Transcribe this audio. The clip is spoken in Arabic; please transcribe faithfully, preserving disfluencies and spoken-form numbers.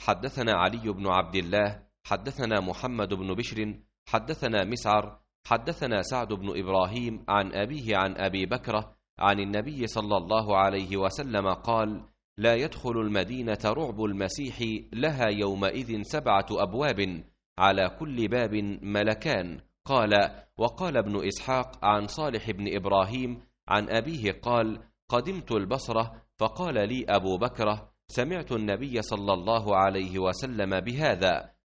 حدثنا علي بن عبد الله حدثنا محمد بن بشر حدثنا مسعر حدثنا سعد بن إبراهيم عن أبيه عن أبي بكرة عن النبي صلى الله عليه وسلم قال: لا يدخل المدينة رعب المسيح لها يومئذ سبعة أبواب على كل باب ملكان. قال: وقال ابن إسحاق عن صالح بن إبراهيم عن أبيه قال: قدمت البصرة فقال لي أبو بكرة: سمعت النبي صلى الله عليه وسلم بهذا،